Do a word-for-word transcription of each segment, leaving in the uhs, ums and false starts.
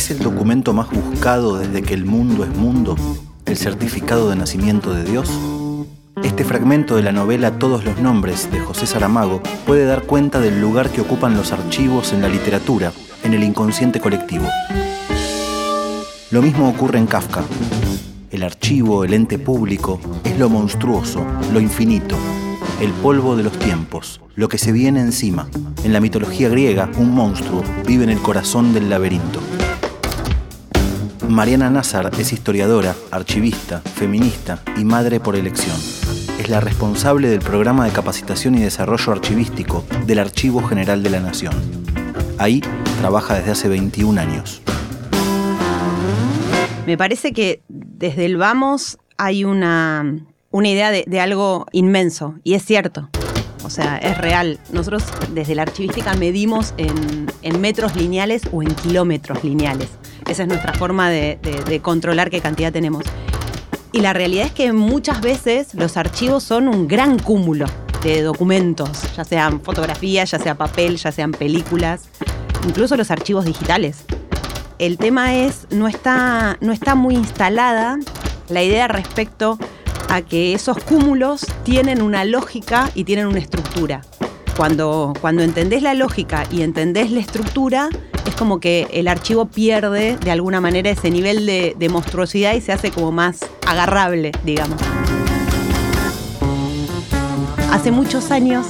¿Es el documento más buscado desde que el mundo es mundo? ¿El certificado de nacimiento de Dios? Este fragmento de la novela Todos los nombres, de José Saramago, puede dar cuenta del lugar que ocupan los archivos en la literatura, en el inconsciente colectivo. Lo mismo ocurre en Kafka. El archivo, el ente público, es lo monstruoso, lo infinito, el polvo de los tiempos, lo que se viene encima. En la mitología griega, un monstruo vive en el corazón del laberinto. Mariana Nazar es historiadora, archivista, feminista y madre por elección. Es la responsable del programa de capacitación y desarrollo archivístico del Archivo General de la Nación. Ahí trabaja desde hace veintiún años. Me parece que desde el vamos hay una, una idea de, de algo inmenso, y es cierto. O sea, es real. Nosotros desde la archivística medimos en, en metros lineales o en kilómetros lineales. Esa es nuestra forma de, de, de controlar qué cantidad tenemos. Y la realidad es que muchas veces los archivos son un gran cúmulo de documentos, ya sean fotografías, ya sea papel, ya sean películas, incluso los archivos digitales. El tema es, no está, no está muy instalada la idea respecto a que esos cúmulos tienen una lógica y tienen una estructura. Cuando, cuando entendés la lógica y entendés la estructura, es como que el archivo pierde de alguna manera ese nivel de, de monstruosidad y se hace como más agarrable, digamos. Hace muchos años,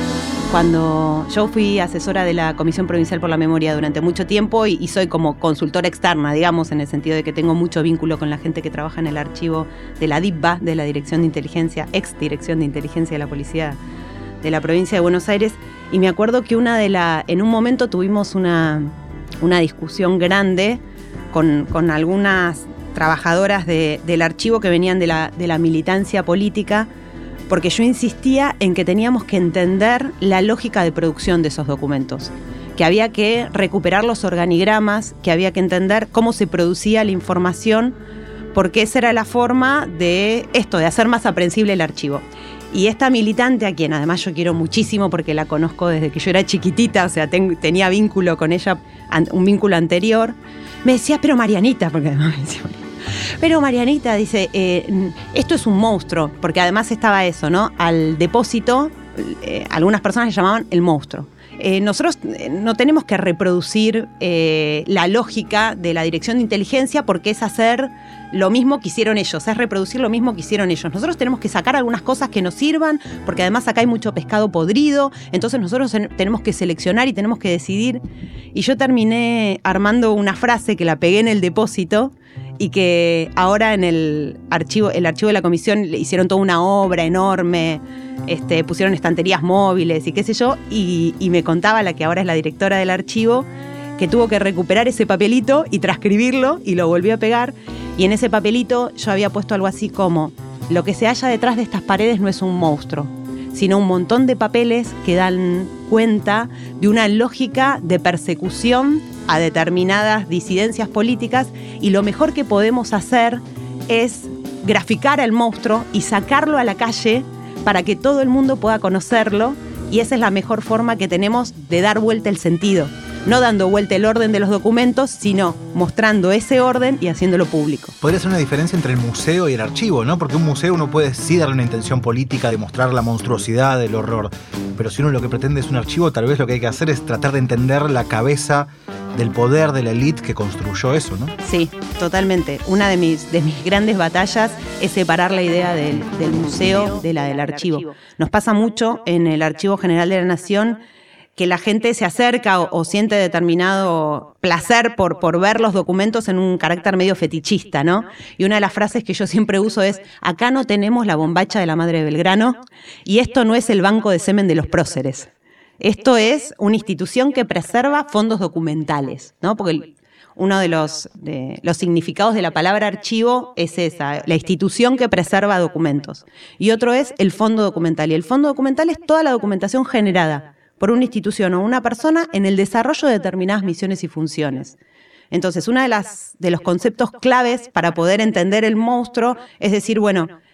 cuando yo fui asesora de la Comisión Provincial por la Memoria durante mucho tiempo y, y soy como consultora externa, digamos, en el sentido de que tengo mucho vínculo con la gente que trabaja en el archivo de la DIPBA, de la Dirección de Inteligencia, ex Dirección de Inteligencia de la Policía de la Provincia de Buenos Aires, y me acuerdo que una de la, en un momento tuvimos una, una discusión grande con, con algunas trabajadoras de, del archivo que venían de la, de la militancia política, porque yo insistía en que teníamos que entender la lógica de producción de esos documentos, que había que recuperar los organigramas, que había que entender cómo se producía la información, porque esa era la forma de esto, de hacer más aprehensible el archivo. Y esta militante, a quien además yo quiero muchísimo porque la conozco desde que yo era chiquitita, o sea, ten, tenía vínculo con ella, un vínculo anterior, me decía, pero Marianita, porque además me decía Marianita, pero Marianita dice, eh, esto es un monstruo, porque además estaba eso, ¿no? Al depósito, eh, algunas personas le llamaban el monstruo. Eh, nosotros no tenemos que reproducir eh, la lógica de la Dirección de Inteligencia porque es hacer lo mismo que hicieron ellos, es reproducir lo mismo que hicieron ellos. Nosotros tenemos que sacar algunas cosas que nos sirvan, porque además acá hay mucho pescado podrido, entonces nosotros tenemos que seleccionar y tenemos que decidir. Y yo terminé armando una frase que la pegué en el depósito y que ahora en el archivo, el archivo de la comisión le hicieron toda una obra enorme, este, pusieron estanterías móviles y qué sé yo, y, y me contaba la que ahora es la directora del archivo, que tuvo que recuperar ese papelito y transcribirlo y lo volvió a pegar, y en ese papelito yo había puesto algo así como: lo que se halla detrás de estas paredes no es un monstruo, sino un montón de papeles que dan cuenta de una lógica de persecución a determinadas disidencias políticas, y lo mejor que podemos hacer es graficar al monstruo y sacarlo a la calle para que todo el mundo pueda conocerlo, y esa es la mejor forma que tenemos de dar vuelta el sentido. No dando vuelta el orden de los documentos, sino mostrando ese orden y haciéndolo público. Podría ser una diferencia entre el museo y el archivo, ¿no? Porque un museo uno puede sí darle una intención política, demostrar la monstruosidad, el horror. Pero si uno lo que pretende es un archivo, tal vez lo que hay que hacer es tratar de entender la cabeza del poder de la élite que construyó eso, ¿no? Sí, totalmente. Una de mis, de mis grandes batallas es separar la idea del, del museo de la del archivo. Nos pasa mucho en el Archivo General de la Nación que la gente se acerca o, o siente determinado placer por, por ver los documentos en un carácter medio fetichista, ¿no? Y una de las frases que yo siempre uso es: acá no tenemos la bombacha de la Madre de Belgrano y esto no es el banco de semen de los próceres. Esto es una institución que preserva fondos documentales, ¿no? Porque el, uno de los, de los significados de la palabra archivo es esa, la institución que preserva documentos. Y otro es el fondo documental. Y el fondo documental es toda la documentación generada por una institución o una persona en el desarrollo de determinadas misiones y funciones. Entonces, uno de, las, de los conceptos claves para poder entender el monstruo es decir, bueno,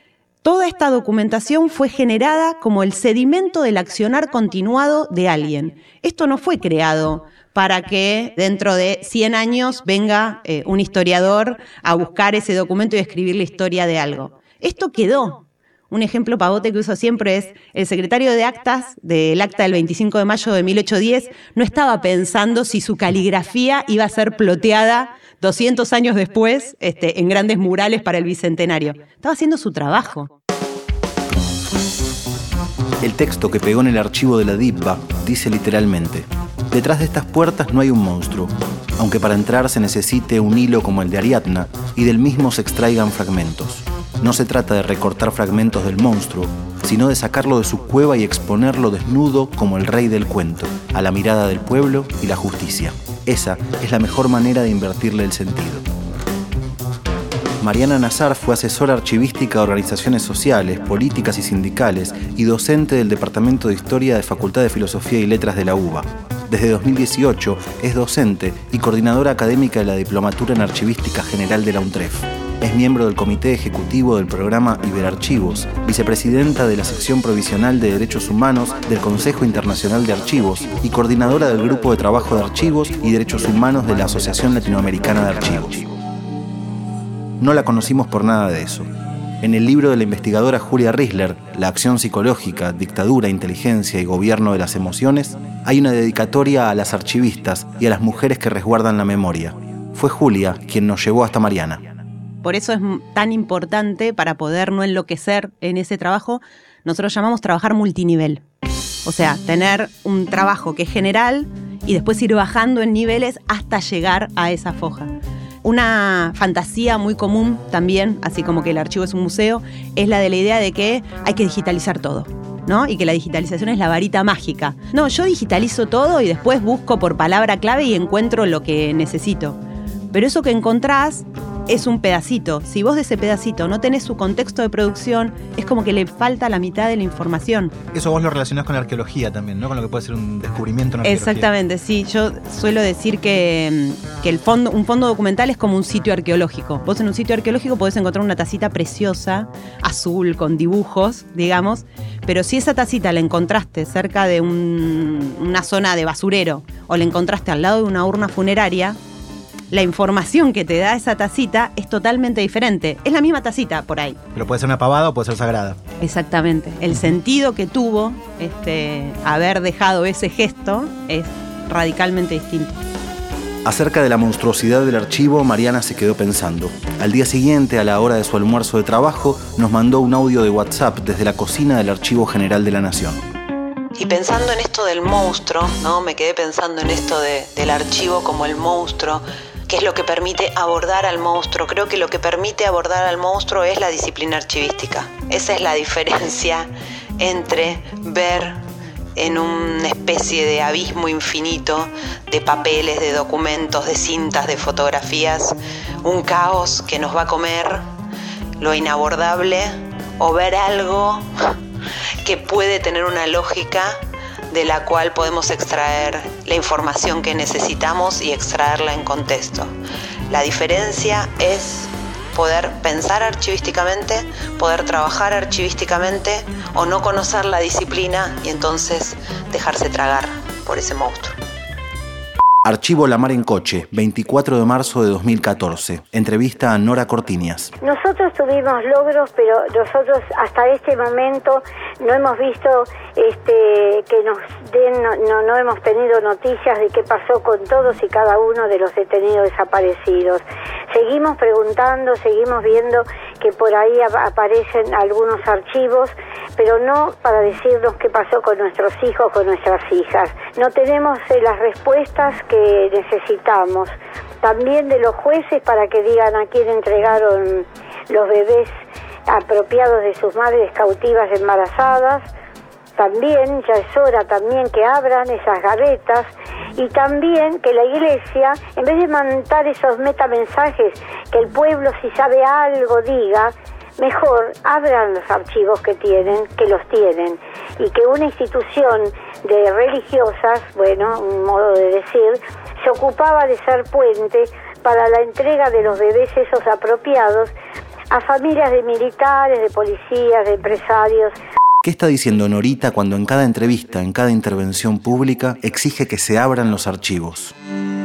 Toda esta documentación fue generada como el sedimento del accionar continuado de alguien. Esto no fue creado para que dentro de cien años venga eh, un historiador a buscar ese documento y escribir la historia de algo. Esto quedó. Un ejemplo pavote que uso siempre es el secretario de actas del acta del veinticinco de mayo de mil ochocientos diez no estaba pensando si su caligrafía iba a ser ploteada doscientos años después este, en grandes murales para el Bicentenario. Estaba haciendo su trabajo. El texto que pegó en el archivo de la DIPBA dice literalmente: detrás de estas puertas no hay un monstruo, aunque para entrar se necesite un hilo como el de Ariadna y del mismo se extraigan fragmentos. No se trata de recortar fragmentos del monstruo, sino de sacarlo de su cueva y exponerlo desnudo como el rey del cuento, a la mirada del pueblo y la justicia. Esa es la mejor manera de invertirle el sentido. Mariana Nazar fue asesora archivística de organizaciones sociales, políticas y sindicales y docente del Departamento de Historia de Facultad de Filosofía y Letras de la U B A. Desde dos mil dieciocho es docente y coordinadora académica de la Diplomatura en Archivística General de la UNTREF. Es miembro del Comité Ejecutivo del Programa Iberarchivos, vicepresidenta de la Sección Provisional de Derechos Humanos del Consejo Internacional de Archivos y coordinadora del Grupo de Trabajo de Archivos y Derechos Humanos de la Asociación Latinoamericana de Archivos. No la conocimos por nada de eso. En el libro de la investigadora Julia Risler, La acción psicológica, dictadura, inteligencia y gobierno de las emociones, hay una dedicatoria a las archivistas y a las mujeres que resguardan la memoria. Fue Julia quien nos llevó hasta Mariana. Por eso es tan importante, para poder no enloquecer en ese trabajo, nosotros llamamos trabajar multinivel. O sea, tener un trabajo que es general y después ir bajando en niveles hasta llegar a esa foja. Una fantasía muy común también, así como que el archivo es un museo, es la de la idea de que hay que digitalizar todo, ¿no? Y que la digitalización es la varita mágica. No, yo digitalizo todo y después busco por palabra clave y encuentro lo que necesito. Pero eso que encontrás es un pedacito. Si vos de ese pedacito no tenés su contexto de producción, es como que le falta la mitad de la información. Eso vos lo relacionás con la arqueología también, ¿no? Con lo que puede ser un descubrimiento en arqueología. Exactamente, sí. Yo suelo decir que, que el fondo, un fondo documental es como un sitio arqueológico. Vos en un sitio arqueológico podés encontrar una tacita preciosa, azul, con dibujos, digamos, pero si esa tacita la encontraste cerca de un, una zona de basurero o la encontraste al lado de una urna funeraria, la información que te da esa tacita es totalmente diferente. Es la misma tacita por ahí. Pero puede ser una pavada o puede ser sagrada. Exactamente. El sentido que tuvo este, haber dejado ese gesto es radicalmente distinto. Acerca de la monstruosidad del archivo, Mariana se quedó pensando. Al día siguiente, a la hora de su almuerzo de trabajo, nos mandó un audio de WhatsApp desde la cocina del Archivo General de la Nación. Y pensando en esto del monstruo, ¿no? Me quedé pensando en esto de, del archivo como el monstruo. ¿Qué es lo que permite abordar al monstruo? Creo que lo que permite abordar al monstruo es la disciplina archivística. Esa es la diferencia entre ver en una especie de abismo infinito de papeles, de documentos, de cintas, de fotografías, un caos que nos va a comer, lo inabordable, o ver algo que puede tener una lógica de la cual podemos extraer la información que necesitamos y extraerla en contexto. La diferencia es poder pensar archivísticamente, poder trabajar archivísticamente o no conocer la disciplina y entonces dejarse tragar por ese monstruo. Archivo La Mar en Coche, veinticuatro de marzo de dos mil catorce. Entrevista a Nora Cortiñas. Nosotros tuvimos logros, pero nosotros hasta este momento no hemos visto este, que nos den, no, no, no hemos tenido noticias de qué pasó con todos y cada uno de los detenidos desaparecidos. Seguimos preguntando, seguimos viendo que por ahí aparecen algunos archivos, pero no para decirnos qué pasó con nuestros hijos, con nuestras hijas. No tenemos eh, las respuestas que necesitamos. También de los jueces para que digan a quién entregaron los bebés apropiados de sus madres cautivas embarazadas. También ya es hora también que abran esas gavetas y también que la Iglesia, en vez de mandar esos metamensajes, que el pueblo si sabe algo diga, mejor abran los archivos que tienen, que los tienen, y que una institución de religiosas, bueno, un modo de decir, se ocupaba de ser puente para la entrega de los bebés esos apropiados a familias de militares, de policías, de empresarios. ¿Qué está diciendo Norita cuando en cada entrevista, en cada intervención pública, exige que se abran los archivos?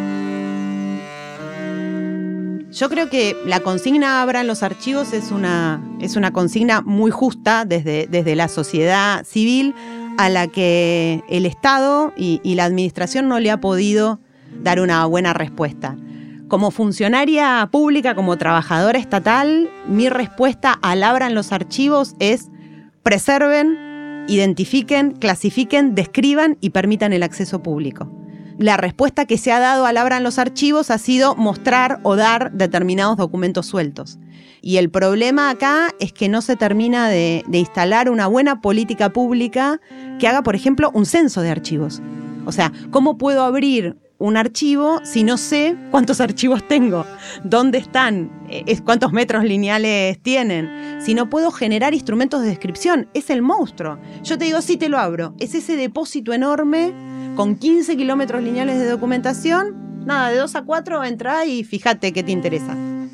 Yo creo que la consigna abran los archivos es una, es una consigna muy justa desde, desde la sociedad civil a la que el Estado y, y la administración no le ha podido dar una buena respuesta. Como funcionaria pública, como trabajadora estatal, mi respuesta al abran los archivos es preserven, identifiquen, clasifiquen, describan y permitan el acceso público. La respuesta que se ha dado al abran los archivos ha sido mostrar o dar determinados documentos sueltos. Y el problema acá es que no se termina de, de instalar una buena política pública que haga, por ejemplo, un censo de archivos. O sea, ¿cómo puedo abrir un archivo si no sé cuántos archivos tengo? ¿Dónde están? ¿Cuántos metros lineales tienen? Si no puedo generar instrumentos de descripción, es el monstruo. Yo te digo, sí te lo abro. Es ese depósito enorme con quince kilómetros lineales de documentación. Nada, de dos a cuatro entra y fíjate qué te interesa.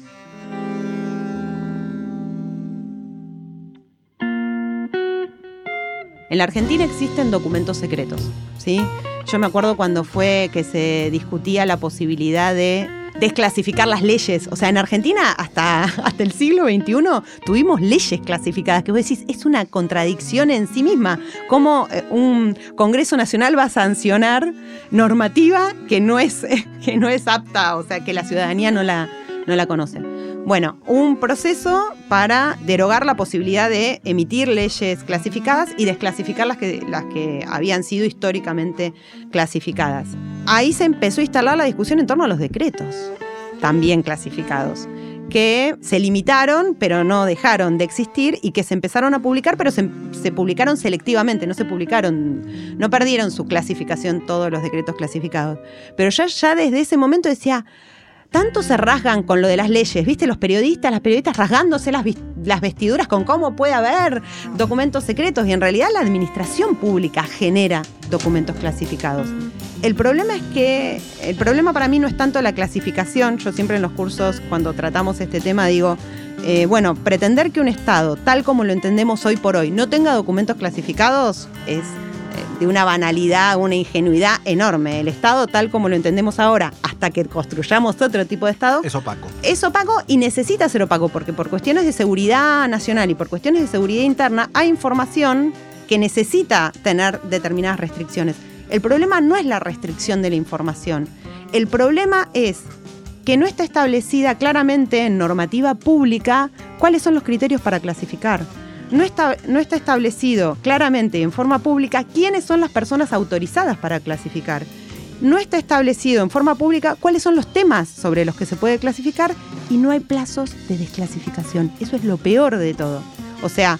En la Argentina existen documentos secretos, ¿sí? Yo me acuerdo cuando fue que se discutía la posibilidad de desclasificar las leyes. O sea, en Argentina hasta, hasta el siglo veintiuno tuvimos leyes clasificadas, que vos decís, es una contradicción en sí misma. ¿Cómo un Congreso Nacional va a sancionar normativa que no es, que no es apta, o sea, que la ciudadanía no la, no la conoce? Bueno, un proceso para derogar la posibilidad de emitir leyes clasificadas y desclasificar las que, las que habían sido históricamente clasificadas. Ahí se empezó a instalar la discusión en torno a los decretos, también clasificados, que se limitaron, pero no dejaron de existir, y que se empezaron a publicar, pero se, se publicaron selectivamente, no se publicaron, no perdieron su clasificación todos los decretos clasificados. Pero ya, ya desde ese momento decía, tanto se rasgan con lo de las leyes, ¿viste? Los periodistas, las periodistas rasgándose las, las vestiduras con cómo puede haber documentos secretos, y en realidad la administración pública genera documentos clasificados. El problema es que, el problema para mí no es tanto la clasificación. Yo siempre en los cursos, cuando tratamos este tema, digo, eh, bueno, pretender que un Estado, tal como lo entendemos hoy por hoy, no tenga documentos clasificados es de una banalidad, una ingenuidad enorme. El Estado, tal como lo entendemos ahora, hasta que construyamos otro tipo de Estado, es opaco. Es opaco y necesita ser opaco, porque por cuestiones de seguridad nacional y por cuestiones de seguridad interna hay información que necesita tener determinadas restricciones. El problema no es la restricción de la información. El problema es que no está establecida claramente en normativa pública cuáles son los criterios para clasificar. No está, no está establecido claramente en forma pública quiénes son las personas autorizadas para clasificar. No está establecido en forma pública cuáles son los temas sobre los que se puede clasificar, y no hay plazos de desclasificación. Eso es lo peor de todo. O sea,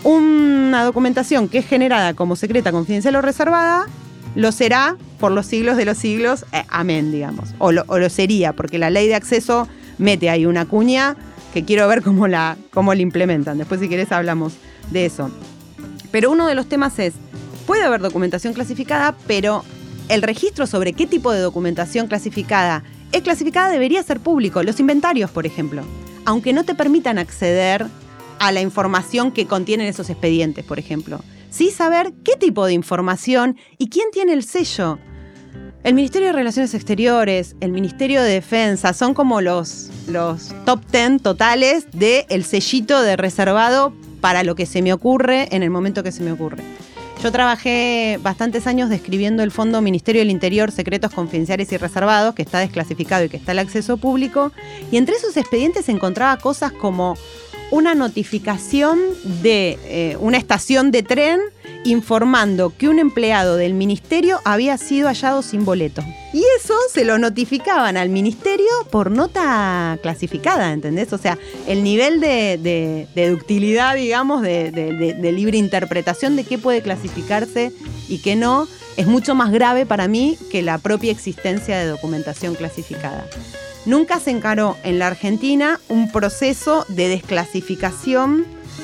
una documentación que es generada como secreta, confidencial o reservada, lo será por los siglos de los siglos, eh, amén, digamos. O lo, o lo sería, porque la ley de acceso mete ahí una cuña que quiero ver cómo la, cómo la implementan. Después, si querés, hablamos de eso. Pero uno de los temas es, puede haber documentación clasificada, pero el registro sobre qué tipo de documentación clasificada es clasificada debería ser público. Los inventarios, por ejemplo, aunque no te permitan acceder a la información que contienen esos expedientes, por ejemplo. Sí saber qué tipo de información y quién tiene el sello. El Ministerio de Relaciones Exteriores, el Ministerio de Defensa, son como los, los top ten totales del sellito de reservado para lo que se me ocurre en el momento que se me ocurre. Yo trabajé bastantes años describiendo el Fondo Ministerio del Interior, Secretos Confidenciales y Reservados, que está desclasificado y que está al acceso público, y entre esos expedientes se encontraba cosas como una notificación de eh, una estación de tren informando que un empleado del ministerio había sido hallado sin boleto. Y eso se lo notificaban al ministerio por nota clasificada, ¿entendés? O sea, el nivel de, de, de ductilidad, digamos, de, de, de, de libre interpretación de qué puede clasificarse y qué no, es mucho más grave para mí que la propia existencia de documentación clasificada. Nunca se encaró en la Argentina un proceso de desclasificación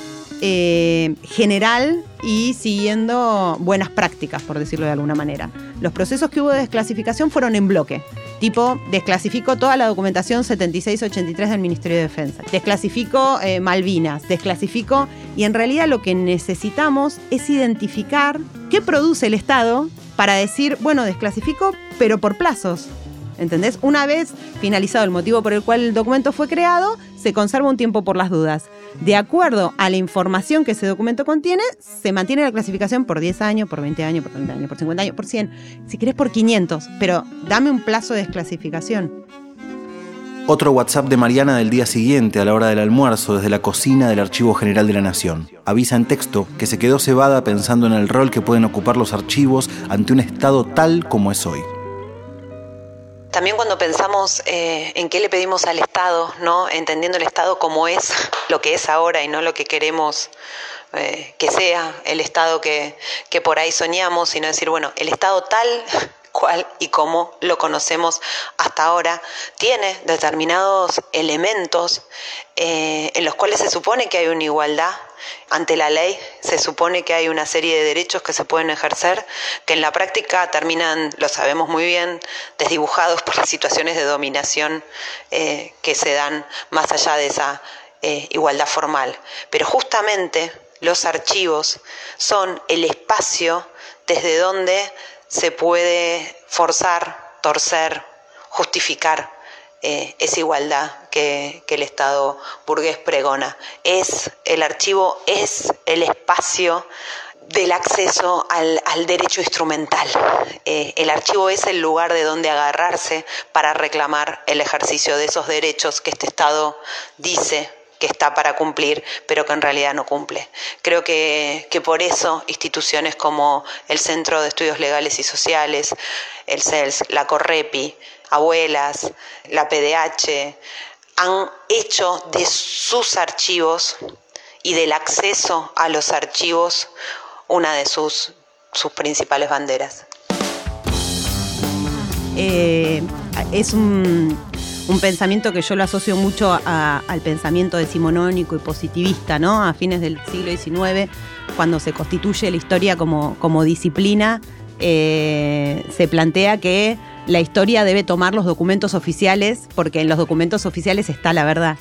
eh, general y siguiendo buenas prácticas, por decirlo de alguna manera. Los procesos que hubo de desclasificación fueron en bloque. Tipo, desclasifico toda la documentación setenta y seis ochenta y tres del Ministerio de Defensa. Desclasifico eh, Malvinas, desclasifico... Y en realidad lo que necesitamos es identificar qué produce el Estado para decir, bueno, desclasifico, pero por plazos. ¿Entendés? Una vez finalizado el motivo por el cual el documento fue creado, se conserva un tiempo por las dudas. De acuerdo a la información que ese documento contiene, se mantiene la clasificación por diez años, por veinte años, por treinta años, por cincuenta años, por cien, si querés por quinientos, pero dame un plazo de desclasificación. Otro WhatsApp de Mariana del día siguiente, a la hora del almuerzo, desde la cocina del Archivo General de la Nación. Avisa en texto que se quedó cebada pensando en el rol que pueden ocupar los archivos ante un Estado tal como es hoy. También cuando pensamos eh, en qué le pedimos al Estado, ¿no? Entendiendo el Estado como es, lo que es ahora y no lo que queremos eh, que sea, el Estado que, que por ahí soñamos, sino decir, bueno, el Estado tal cual y como lo conocemos hasta ahora, tiene determinados elementos eh, en los cuales se supone que hay una igualdad ante la ley, se supone que hay una serie de derechos que se pueden ejercer, que en la práctica terminan, lo sabemos muy bien, desdibujados por las situaciones de dominación eh, que se dan más allá de esa eh, igualdad formal. Pero justamente los archivos son el espacio desde donde se puede forzar, torcer, justificar eh, esa igualdad que, que el Estado burgués pregona. Es, el archivo es el espacio del acceso al, al derecho instrumental. Eh, el archivo es el lugar de donde agarrarse para reclamar el ejercicio de esos derechos que este Estado dice que está para cumplir, pero que en realidad no cumple. Creo que, que por eso instituciones como el Centro de Estudios Legales y Sociales, el C E L S, la Correpi, Abuelas, la P D H, han hecho de sus archivos y del acceso a los archivos una de sus, sus principales banderas. Eh, es un... Un pensamiento que yo lo asocio mucho a, al pensamiento decimonónico y positivista, ¿no? A fines del siglo diecinueve, cuando se constituye la historia como, como disciplina, eh, se plantea que la historia debe tomar los documentos oficiales, porque en los documentos oficiales está la verdad.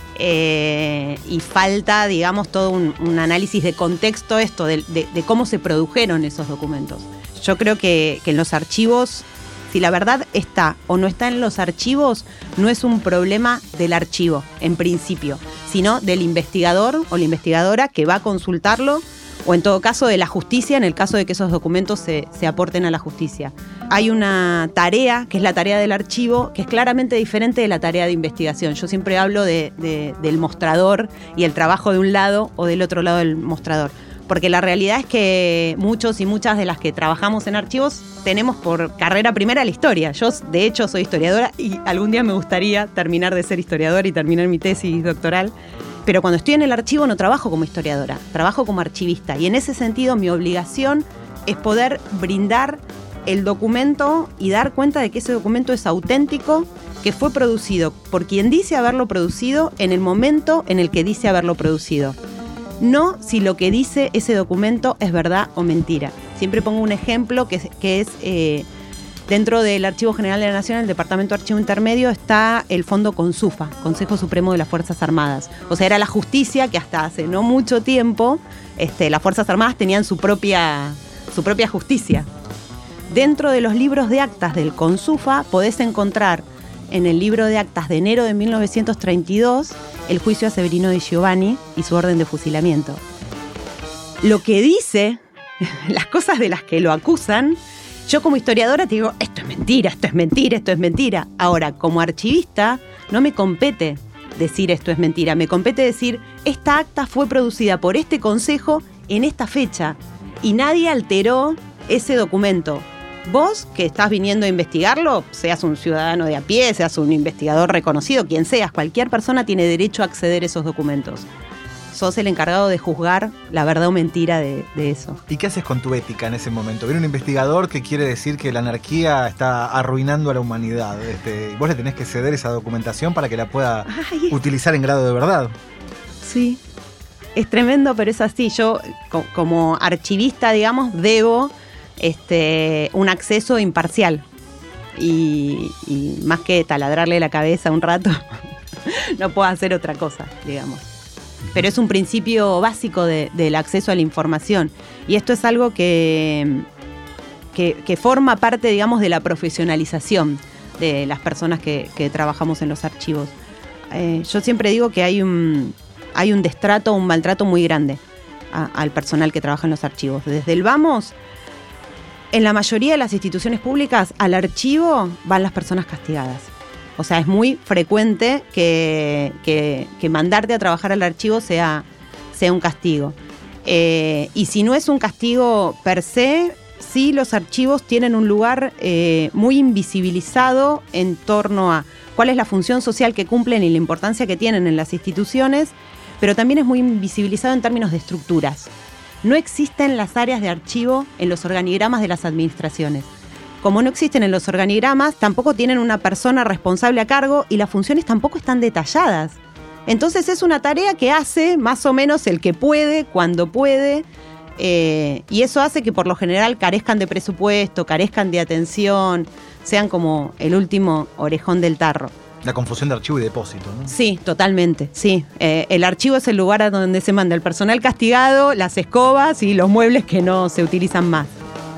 Eh, y falta, digamos, todo un, un análisis de contexto, esto, de, de, de cómo se produjeron esos documentos. Yo creo que, que en los archivos, si la verdad está o no está en los archivos, no es un problema del archivo, en principio, sino del investigador o la investigadora que va a consultarlo, o en todo caso de la justicia, en el caso de que esos documentos se, se aporten a la justicia. Hay una tarea, que es la tarea del archivo, que es claramente diferente de la tarea de investigación. Yo siempre hablo de, de, del mostrador y el trabajo de un lado o del otro lado del mostrador. Porque la realidad es que muchos y muchas de las que trabajamos en archivos tenemos por carrera primera la historia. Yo, de hecho, soy historiadora y algún día me gustaría terminar de ser historiadora y terminar mi tesis doctoral. Pero cuando estoy en el archivo no trabajo como historiadora, trabajo como archivista. Y en ese sentido mi obligación es poder brindar el documento y dar cuenta de que ese documento es auténtico, que fue producido por quien dice haberlo producido en el momento en el que dice haberlo producido. No si lo que dice ese documento es verdad o mentira. Siempre pongo un ejemplo que es, que es eh, dentro del Archivo General de la Nación, el Departamento de Archivo Intermedio, está el Fondo CONSUFA, Consejo Supremo de las Fuerzas Armadas. O sea, era la justicia que hasta hace no mucho tiempo este, las Fuerzas Armadas tenían su propia, su propia justicia. Dentro de los libros de actas del CONSUFA podés encontrar en el libro de actas de enero de mil novecientos treinta y dos el juicio a Severino Di Giovanni y su orden de fusilamiento. Lo que dice, las cosas de las que lo acusan, yo como historiadora te digo, esto es mentira, esto es mentira, esto es mentira. Ahora, como archivista, no me compete decir esto es mentira, me compete decir, esta acta fue producida por este consejo en esta fecha y nadie alteró ese documento. Vos, que estás viniendo a investigarlo, seas un ciudadano de a pie, seas un investigador reconocido, quien seas, cualquier persona tiene derecho a acceder a esos documentos. Sos el encargado de juzgar la verdad o mentira de, de eso. ¿Y qué haces con tu ética en ese momento? Viene un investigador que quiere decir que la anarquía está arruinando a la humanidad. Este, y vos le tenés que ceder esa documentación para que la pueda Ay. utilizar en grado de verdad. Sí, es tremendo, pero es así. Yo, co- como archivista, digamos, debo... Este, un acceso imparcial. y, y más que taladrarle la cabeza un rato, no puedo hacer otra cosa, digamos. Pero es un principio básico de, del acceso a la información. Y esto es algo que, que, que forma parte, digamos, de la profesionalización de las personas que, que trabajamos en los archivos. Eh, yo siempre digo que hay un, hay un destrato, un maltrato muy grande a, al personal que trabaja en los archivos. Desde el vamos, en la mayoría de las instituciones públicas, al archivo van las personas castigadas. O sea, es muy frecuente que, que, que mandarte a trabajar al archivo sea, sea un castigo. Eh, y si no es un castigo per se, sí los archivos tienen un lugar eh, muy invisibilizado en torno a cuál es la función social que cumplen y la importancia que tienen en las instituciones, pero también es muy invisibilizado en términos de estructuras. No existen las áreas de archivo en los organigramas de las administraciones. Como no existen en los organigramas, tampoco tienen una persona responsable a cargo y las funciones tampoco están detalladas. Entonces es una tarea que hace más o menos el que puede, cuando puede, eh, y eso hace que por lo general carezcan de presupuesto, carezcan de atención, sean como el último orejón del tarro. La confusión de archivo y depósito, ¿no? Sí, totalmente, sí. Eh, el archivo es el lugar a donde se manda el personal castigado, las escobas y los muebles que no se utilizan más.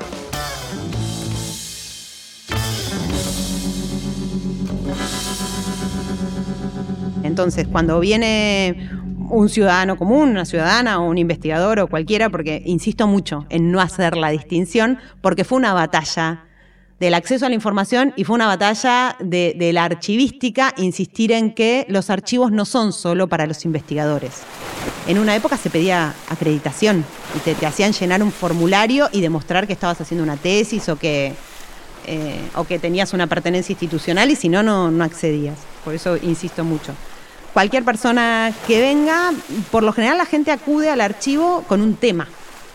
Entonces, cuando viene un ciudadano común, una ciudadana o un investigador o cualquiera, porque insisto mucho en no hacer la distinción, porque fue una batalla del acceso a la información y fue una batalla de, de la archivística, insistir en que los archivos no son solo para los investigadores. En una época se pedía acreditación y te, te hacían llenar un formulario y demostrar que estabas haciendo una tesis o que, eh, o que tenías una pertenencia institucional y si no, no, no accedías. Por eso insisto mucho. Cualquier persona que venga, por lo general la gente acude al archivo con un tema.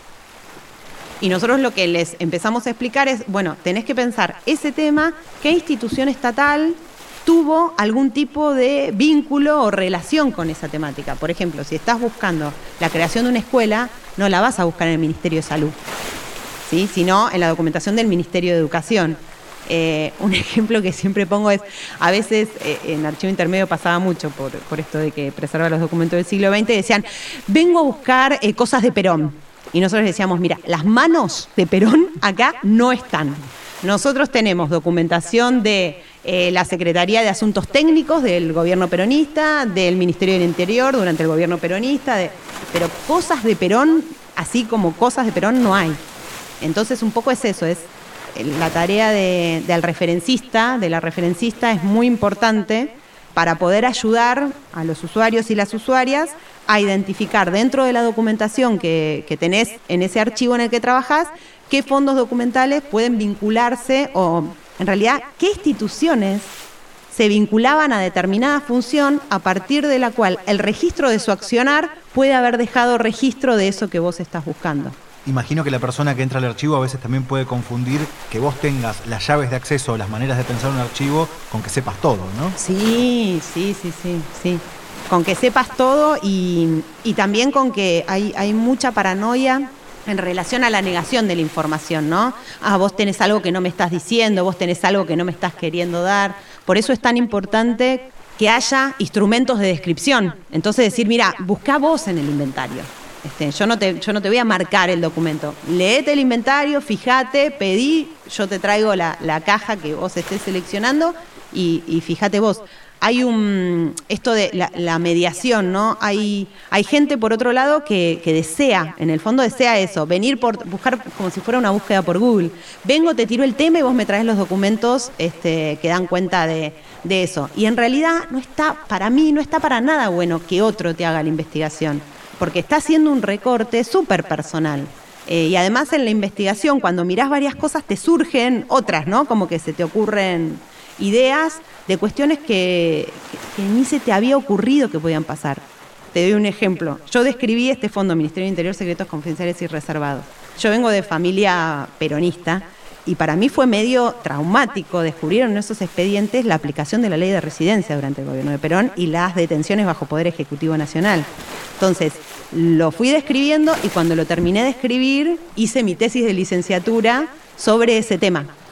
Y nosotros lo que les empezamos a explicar es, bueno, tenés que pensar ese tema, qué institución estatal tuvo algún tipo de vínculo o relación con esa temática. Por ejemplo, si estás buscando la creación de una escuela, no la vas a buscar en el Ministerio de Salud, ¿sí? Sino en la documentación del Ministerio de Educación. Eh, un ejemplo que siempre pongo es, a veces eh, en Archivo Intermedio pasaba mucho por, por esto de que preserva los documentos del siglo veinte, decían, vengo a buscar eh, cosas de Perón. Y nosotros decíamos, mira, las manos de Perón acá no están. Nosotros tenemos documentación de eh, la Secretaría de Asuntos Técnicos del gobierno peronista, del Ministerio del Interior durante el gobierno peronista, de, pero cosas de Perón, así como cosas de Perón, no hay. Entonces un poco es eso, es la tarea de, del referencista, de la referencista es muy importante para poder ayudar a los usuarios y las usuarias a identificar dentro de la documentación que, que tenés en ese archivo en el que trabajás, qué fondos documentales pueden vincularse o, en realidad, qué instituciones se vinculaban a determinada función a partir de la cual el registro de su accionar puede haber dejado registro de eso que vos estás buscando. Imagino que la persona que entra al archivo a veces también puede confundir que vos tengas las llaves de acceso o las maneras de pensar un archivo con que sepas todo, ¿no? Sí, sí, sí, sí, sí. Con que sepas todo y, y también con que hay, hay mucha paranoia en relación a la negación de la información, ¿no? Ah, vos tenés algo que no me estás diciendo, vos tenés algo que no me estás queriendo dar. Por eso es tan importante que haya instrumentos de descripción. Entonces decir, mira, buscá vos en el inventario. Este, yo, no te, yo no te voy a marcar el documento. Leete el inventario, fíjate, pedí, yo te traigo la, la caja que vos estés seleccionando y, y fíjate vos. Hay un esto de la, la mediación, ¿no? Hay, hay gente, por otro lado, que, que desea, en el fondo desea eso, venir por buscar como si fuera una búsqueda por Google. Vengo, te tiro el tema y vos me traes los documentos este, que dan cuenta de, de eso. Y en realidad no está, para mí, no está para nada bueno que otro te haga la investigación, porque está haciendo un recorte súper personal. Eh, y además en la investigación, cuando mirás varias cosas, te surgen otras, ¿no? Como que se te ocurren ideas de cuestiones que, que, que ni se te había ocurrido que podían pasar. Te doy un ejemplo. Yo describí este fondo, Ministerio del Interior, Secretos Confidenciales y Reservados. Yo vengo de familia peronista y para mí fue medio traumático descubrir en esos expedientes la aplicación de la ley de residencia durante el gobierno de Perón y las detenciones bajo Poder Ejecutivo Nacional. Entonces, lo fui describiendo y cuando lo terminé de escribir, hice mi tesis de licenciatura sobre ese tema.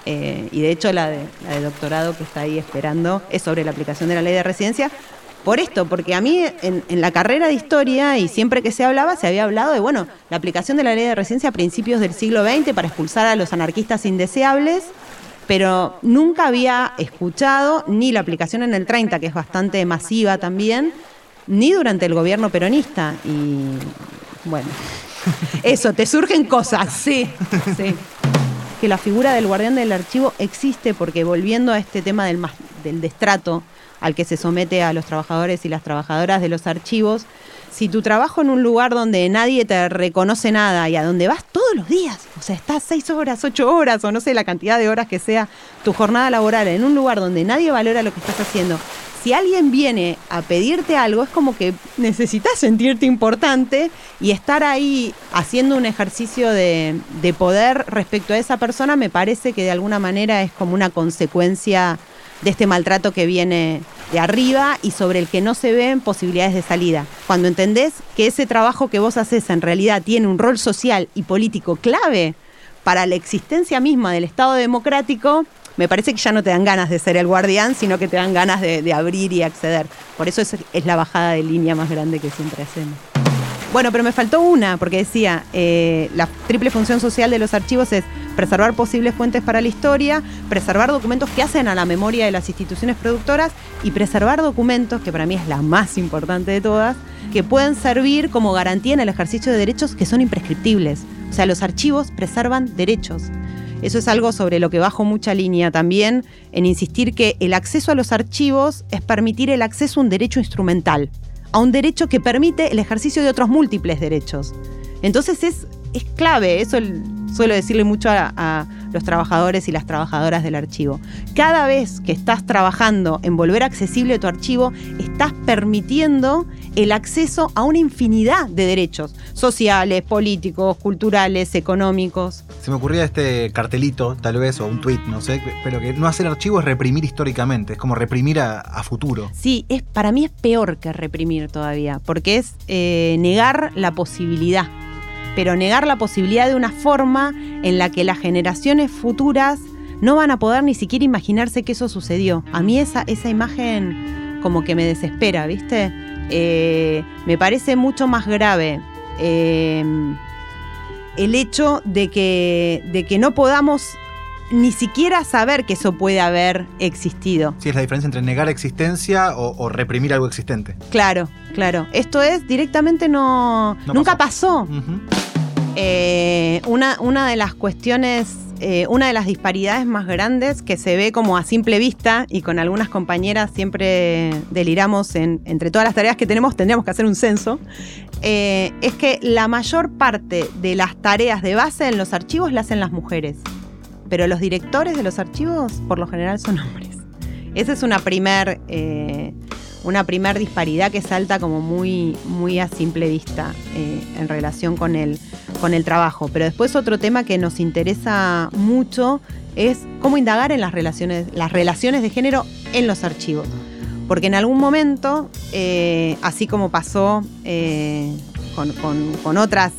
eh, y de hecho la de, la de doctorado que está ahí esperando es sobre la aplicación de la ley de residencia. Por esto, porque a mí en, en la carrera de historia y siempre que se hablaba, se había hablado de, bueno, la aplicación de la ley de residencia a principios del siglo veinte para expulsar a los anarquistas indeseables, pero nunca había escuchado ni la aplicación en el treinta, que es bastante masiva también, ni durante el gobierno peronista. Y bueno, eso, te surgen cosas, sí, sí. Que la figura del guardián del archivo existe porque, volviendo a este tema del, del destrato al que se somete a los trabajadores y las trabajadoras de los archivos, si tu trabajo en un lugar donde nadie te reconoce nada y a donde vas todos los días, o sea, estás seis horas, ocho horas, o no sé, la cantidad de horas que sea tu jornada laboral, en un lugar donde nadie valora lo que estás haciendo, si alguien viene a pedirte algo, es como que necesitas sentirte importante y estar ahí haciendo un ejercicio de, de poder respecto a esa persona, me parece que de alguna manera es como una consecuencia de este maltrato que viene de arriba y sobre el que no se ven posibilidades de salida. Cuando entendés que ese trabajo que vos haces en realidad tiene un rol social y político clave para la existencia misma del Estado democrático, me parece que ya no te dan ganas de ser el guardián, sino que te dan ganas de, de abrir y acceder. Por eso es, es la bajada de línea más grande que siempre hacemos. Bueno, pero me faltó una, porque decía, eh, la triple función social de los archivos es preservar posibles fuentes para la historia, preservar documentos que hacen a la memoria de las instituciones productoras y preservar documentos, que para mí es la más importante de todas, que pueden servir como garantía en el ejercicio de derechos que son imprescriptibles. O sea, los archivos preservan derechos. Eso es algo sobre lo que bajo mucha línea también, en insistir que el acceso a los archivos es permitir el acceso a un derecho instrumental, a un derecho que permite el ejercicio de otros múltiples derechos. Entonces es, es clave, eso suelo decirle mucho a, a los trabajadores y las trabajadoras del archivo. Cada vez que estás trabajando en volver accesible tu archivo, estás permitiendo el acceso a una infinidad de derechos sociales, políticos, culturales, económicos. Se me ocurría este cartelito, tal vez, o un tuit, no sé, pero que no hacer archivo es reprimir históricamente, es como reprimir a, a futuro. Sí, es, para mí es peor que reprimir todavía, porque es eh, negar la posibilidad, pero negar la posibilidad de una forma en la que las generaciones futuras no van a poder ni siquiera imaginarse que eso sucedió. A mí esa, esa imagen como que me desespera, ¿viste? Eh, me parece mucho más grave eh, el hecho de que, de que no podamos ni siquiera saber que eso puede haber existido. Sí, es la diferencia entre negar existencia o, o reprimir algo existente. Claro, claro. Esto es, directamente no, no nunca pasó. pasó. Uh-huh. eh, una, una de las cuestiones... Eh, una de las disparidades más grandes que se ve como a simple vista, y con algunas compañeras siempre deliramos en, entre todas las tareas que tenemos, tendríamos que hacer un censo, eh, es que la mayor parte de las tareas de base en los archivos las hacen las mujeres, pero los directores de los archivos por lo general son hombres. Esa es una primer, eh, una primer disparidad que salta como muy, muy a simple vista eh, en relación con el con el trabajo. Pero después otro tema que nos interesa mucho es cómo indagar en las relaciones, las relaciones de género en los archivos. Porque en algún momento, eh, así como pasó eh, con, con, con otras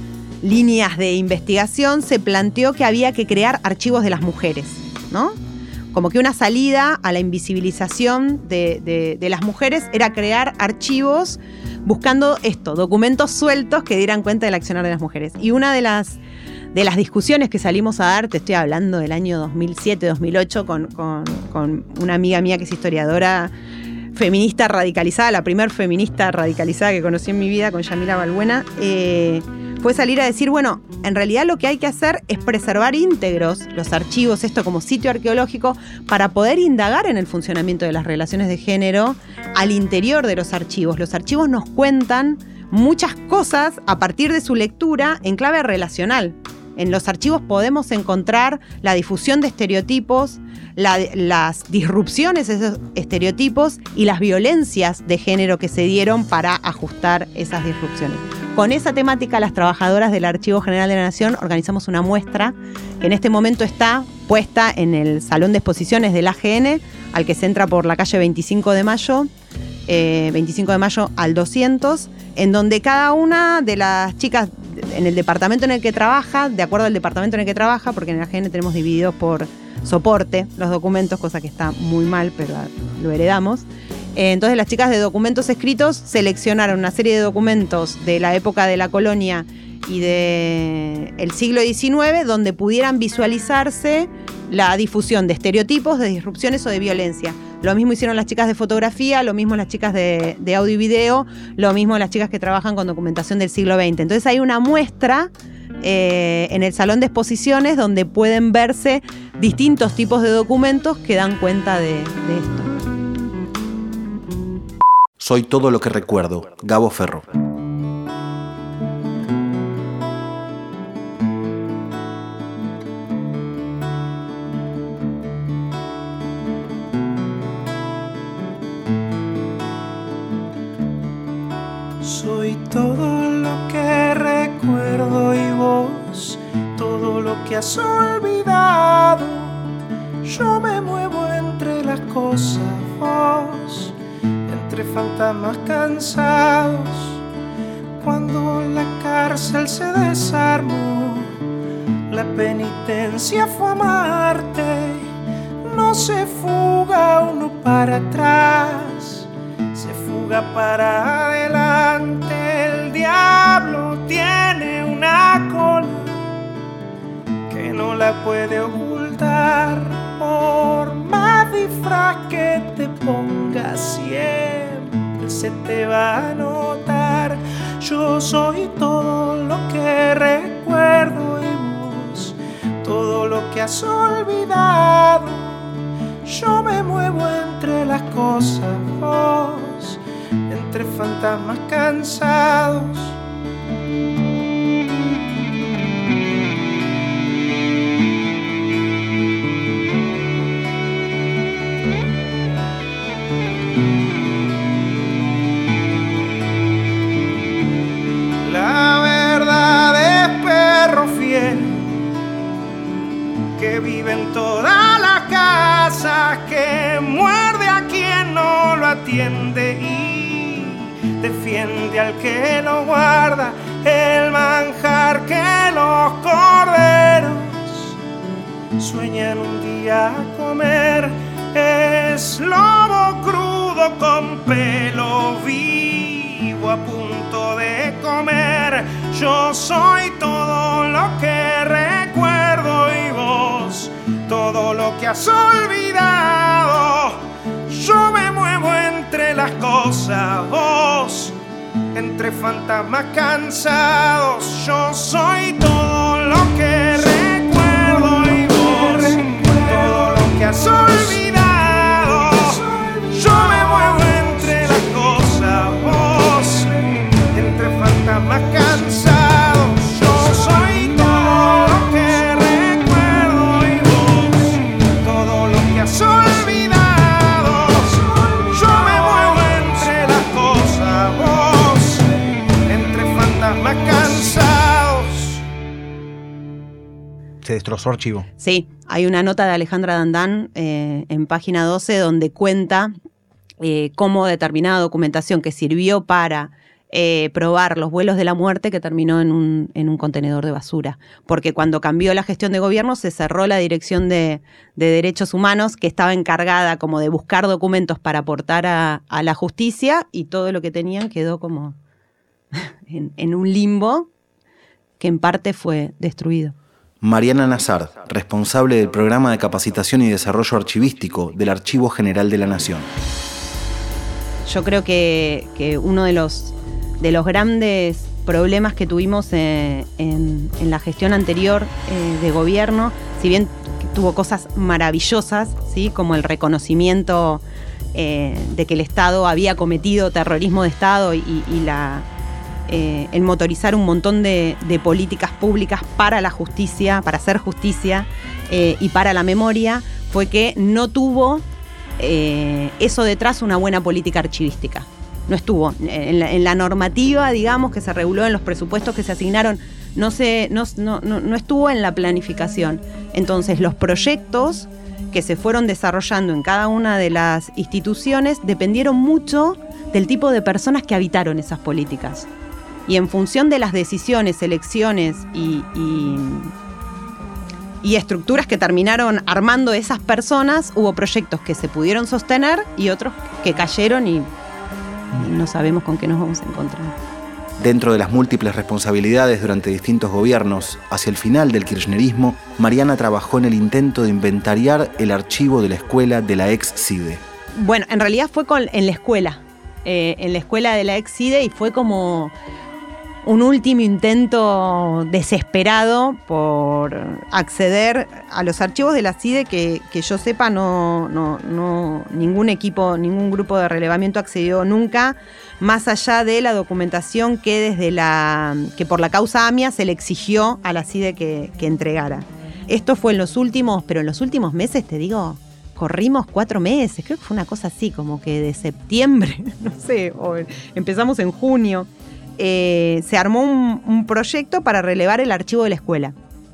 líneas de investigación, se planteó que había que crear archivos de las mujeres, ¿no? Como que una salida a la invisibilización de, de, de las mujeres era crear archivos buscando esto, documentos sueltos que dieran cuenta del accionar de las mujeres. Y una de las, de las discusiones que salimos a dar, te estoy hablando del año dos mil siete, dos mil ocho, con, con, con una amiga mía que es historiadora feminista radicalizada, la primer feminista radicalizada que conocí en mi vida, con Yamila Balbuena, eh, fue salir a decir, bueno, en realidad lo que hay que hacer es preservar íntegros los archivos, esto como sitio arqueológico, para poder indagar en el funcionamiento de las relaciones de género al interior de los archivos. Los archivos nos cuentan muchas cosas a partir de su lectura en clave relacional. En los archivos podemos encontrar la difusión de estereotipos, la, las disrupciones de esos estereotipos y las violencias de género que se dieron para ajustar esas disrupciones. Con esa temática, las trabajadoras del Archivo General de la Nación organizamos una muestra que en este momento está puesta en el Salón de Exposiciones del A G N, al que se entra por la calle veinticinco de mayo, eh, veinticinco de mayo al doscientos, en donde cada una de las chicas en el departamento en el que trabaja, de acuerdo al departamento en el que trabaja, porque en el A G N tenemos divididos por soporte los documentos, cosa que está muy mal, pero lo heredamos. Eh, entonces las chicas de documentos escritos seleccionaron una serie de documentos de la época de la colonia y del siglo diecinueve donde pudieran visualizarse la difusión de estereotipos, de disrupciones o de violencia. Lo mismo hicieron las chicas de fotografía, lo mismo las chicas de, de audio y video, lo mismo las chicas que trabajan con documentación del siglo veinte. Entonces hay una muestra eh, en el salón de exposiciones donde pueden verse distintos tipos de documentos que dan cuenta de, de esto. Soy todo lo que recuerdo. Gabo Ferro. Soy todo lo que recuerdo y vos, todo lo que has olvidado. Yo me muevo entre las cosas, vos, entre fantasmas cansados. Cuando la cárcel se desarmó, la penitencia fue amarte. No se fuga uno para atrás, se fuga para adelante. El diablo tiene una cola que no la puede ocultar. Por más disfraz que te pongas, siempre se te va a notar. Yo soy todo lo que recuerdo y vos, todo lo que has olvidado. Yo me muevo entre las cosas, vos, entre fantasmas cansados. La verdad es perro fiel que vive en todas las casas, que muerde a quien no lo atiende y defiende al que lo guarda. El manjar que los corderos sueñan un día comer es lobo crudo con pelo vivo a punto de comer. Yo soy todo lo que recuerdo y vos, todo lo que has olvidado. Yo me muevo entre las cosas, vos, entre fantasmas cansados. Yo soy todo lo que recuerdo y vos, todo lo que has olvidado. Yo me muevo entre las cosas, vos, entre fantasmas cansados. Yo soy todo lo que recuerdo y vos, todo lo que has olvidado. Yo me muevo entre las cosas, vos, entre fantasmas cansados. Se destrozó Archivo. Sí, hay una nota de Alejandra Dandán eh, en página doce donde cuenta eh, cómo determinada documentación que sirvió para eh, probar los vuelos de la muerte que terminó en un, en un contenedor de basura. Porque cuando cambió la gestión de gobierno se cerró la Dirección de, de Derechos Humanos, que estaba encargada como de buscar documentos para aportar a, a la justicia, y todo lo que tenían quedó como en, en un limbo que en parte fue destruido. Mariana Nazar, responsable del Programa de Capacitación y Desarrollo Archivístico del Archivo General de la Nación. Yo creo que, que uno de los, de los grandes problemas que tuvimos eh, en, en la gestión anterior eh, de gobierno, si bien tuvo cosas maravillosas, ¿sí?, como el reconocimiento eh, de que el Estado había cometido terrorismo de Estado y, y la... Eh, el motorizar un montón de, de políticas públicas para la justicia, para hacer justicia eh, y para la memoria, fue que no tuvo eh, eso detrás una buena política archivística. No estuvo. En la, en la normativa, digamos, que se reguló en los presupuestos que se asignaron, no, se, no, no, no estuvo en la planificación. Entonces, los proyectos que se fueron desarrollando en cada una de las instituciones dependieron mucho del tipo de personas que habitaron esas políticas. Y en función de las decisiones, elecciones y, y, y estructuras que terminaron armando esas personas, hubo proyectos que se pudieron sostener y otros que cayeron y, y no sabemos con qué nos vamos a encontrar. Dentro de las múltiples responsabilidades durante distintos gobiernos, hacia el final del kirchnerismo, Mariana trabajó en el intento de inventariar el archivo de la escuela de la ex CIDE. Bueno, en realidad fue con, en la escuela, eh, en la escuela de la ex CIDE, y fue como un último intento desesperado por acceder a los archivos de la CIDE que, que yo sepa no, no, no, ningún equipo, ningún grupo de relevamiento accedió nunca, más allá de la documentación que desde la que por la causa AMIA se le exigió a la CIDE que, que entregara. Esto fue en los últimos, pero en los últimos meses, te digo, corrimos cuatro meses, creo que fue una cosa así, como que de septiembre, no sé, o empezamos en junio. Eh, se armó un, un proyecto para relevar el archivo de la escuela.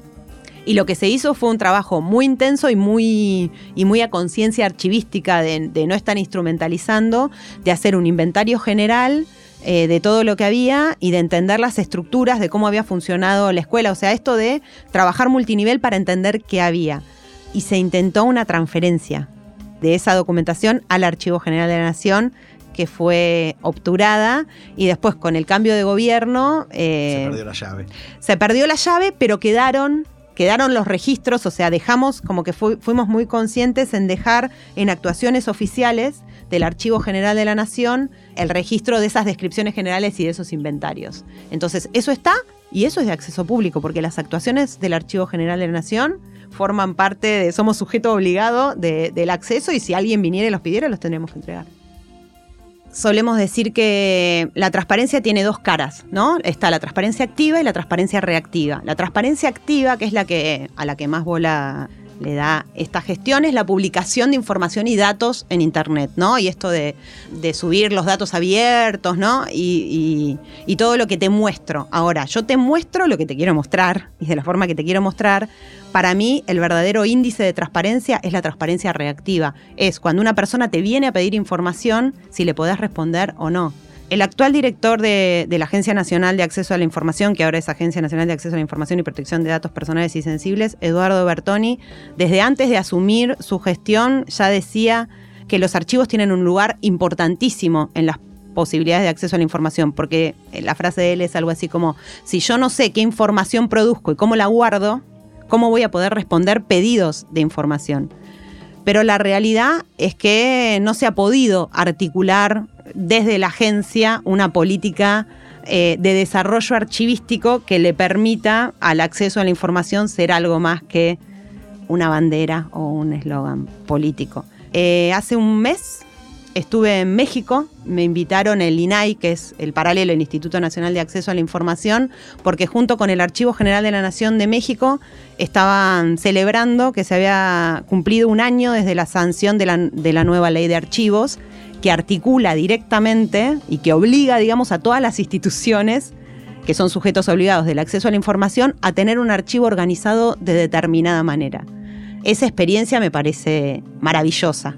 Y lo que se hizo fue un trabajo muy intenso y muy, y muy a conciencia archivística de, de no estar instrumentalizando, de hacer un inventario general eh, de todo lo que había y de entender las estructuras de cómo había funcionado la escuela. O sea, esto de trabajar multinivel para entender qué había. Y se intentó una transferencia de esa documentación al Archivo General de la Nación, que fue obturada, y después con el cambio de gobierno eh, se perdió la llave. Se perdió la llave, pero quedaron, quedaron los registros, o sea, dejamos, como que fu- fuimos muy conscientes en dejar en actuaciones oficiales del Archivo General de la Nación el registro de esas descripciones generales y de esos inventarios. Entonces, eso está, y eso es de acceso público, porque las actuaciones del Archivo General de la Nación forman parte de, somos sujeto obligado de, del acceso, y si alguien viniera y los pidiera, los tendríamos que entregar. Solemos decir que la transparencia tiene dos caras, ¿no? Está la transparencia activa y la transparencia reactiva. La transparencia activa, que es la que a la que más bola le da esta gestión, es la publicación de información y datos en Internet, ¿no? Y esto de, de subir los datos abiertos, ¿no? Y, y, y todo lo que te muestro. Ahora, yo te muestro lo que te quiero mostrar, y de la forma que te quiero mostrar. Para mí, el verdadero índice de transparencia es la transparencia reactiva. Es cuando una persona te viene a pedir información, si le podés responder o no. El actual director de, de la Agencia Nacional de Acceso a la Información, que ahora es Agencia Nacional de Acceso a la Información y Protección de Datos Personales y Sensibles, Eduardo Bertoni, desde antes de asumir su gestión ya decía que los archivos tienen un lugar importantísimo en las posibilidades de acceso a la información, porque la frase de él es algo así como: si yo no sé qué información produzco y cómo la guardo, ¿cómo voy a poder responder pedidos de información? Pero la realidad es que no se ha podido articular desde la agencia una política eh, de desarrollo archivístico que le permita al acceso a la información ser algo más que una bandera o un eslogan político. Eh, hace un mes estuve en México, me invitaron el I N A I, que es el paralelo, el Instituto Nacional de Acceso a la Información, porque junto con el Archivo General de la Nación de México estaban celebrando que se había cumplido un año desde la sanción de la, de la nueva ley de archivos, que articula directamente y que obliga, digamos, a todas las instituciones que son sujetos obligados del acceso a la información a tener un archivo organizado de determinada manera. Esa experiencia me parece maravillosa.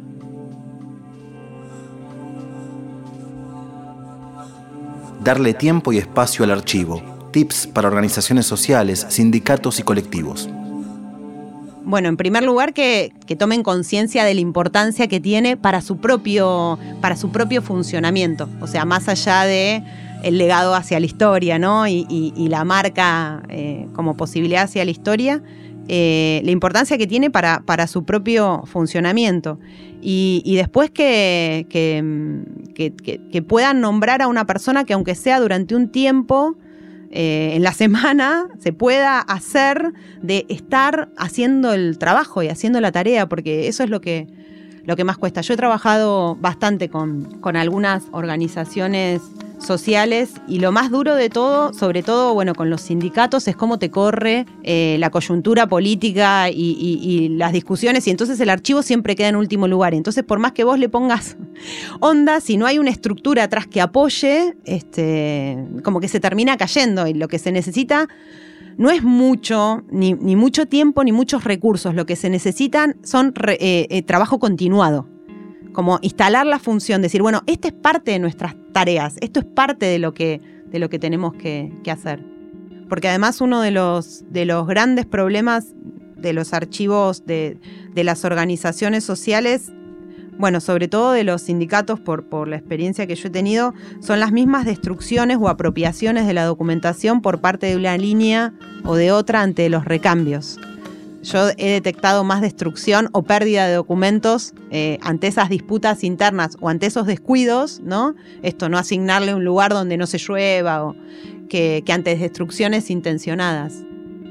Darle tiempo y espacio al archivo. Tips para organizaciones sociales, sindicatos y colectivos. Bueno, en primer lugar, que, que tomen conciencia de la importancia que tiene para su propio, para su propio funcionamiento. O sea, más allá de el legado hacia la historia, ¿no? Y, y, y la marca eh, como posibilidad hacia la historia, eh, la importancia que tiene para, para su propio funcionamiento. Y, y después que, que, que, que, que puedan nombrar a una persona que, aunque sea durante un tiempo, eh, en la semana, se pueda hacer de estar haciendo el trabajo y haciendo la tarea, porque eso es lo que, lo que más cuesta. Yo he trabajado bastante con, con algunas organizaciones sociales, y lo más duro de todo, sobre todo bueno, con los sindicatos, es cómo te corre eh, la coyuntura política y, y, y las discusiones, y entonces el archivo siempre queda en último lugar. Entonces, por más que vos le pongas onda, si no hay una estructura atrás que apoye, este, como que se termina cayendo, y lo que se necesita no es mucho, ni, ni mucho tiempo, ni muchos recursos. Lo que se necesitan son re, eh, eh, trabajo continuado. Como instalar la función, decir, bueno, esta es parte de nuestras tareas, esto es parte de lo que, de lo que tenemos que, que hacer. Porque además uno de los, de los grandes problemas de los archivos de, de las organizaciones sociales, bueno, sobre todo de los sindicatos, por, por la experiencia que yo he tenido, son las mismas destrucciones o apropiaciones de la documentación por parte de una línea o de otra ante los recambios. Yo he detectado más destrucción o pérdida de documentos eh, ante esas disputas internas o ante esos descuidos, ¿no? Esto, no asignarle un lugar donde no se llueva, o que, que ante destrucciones intencionadas.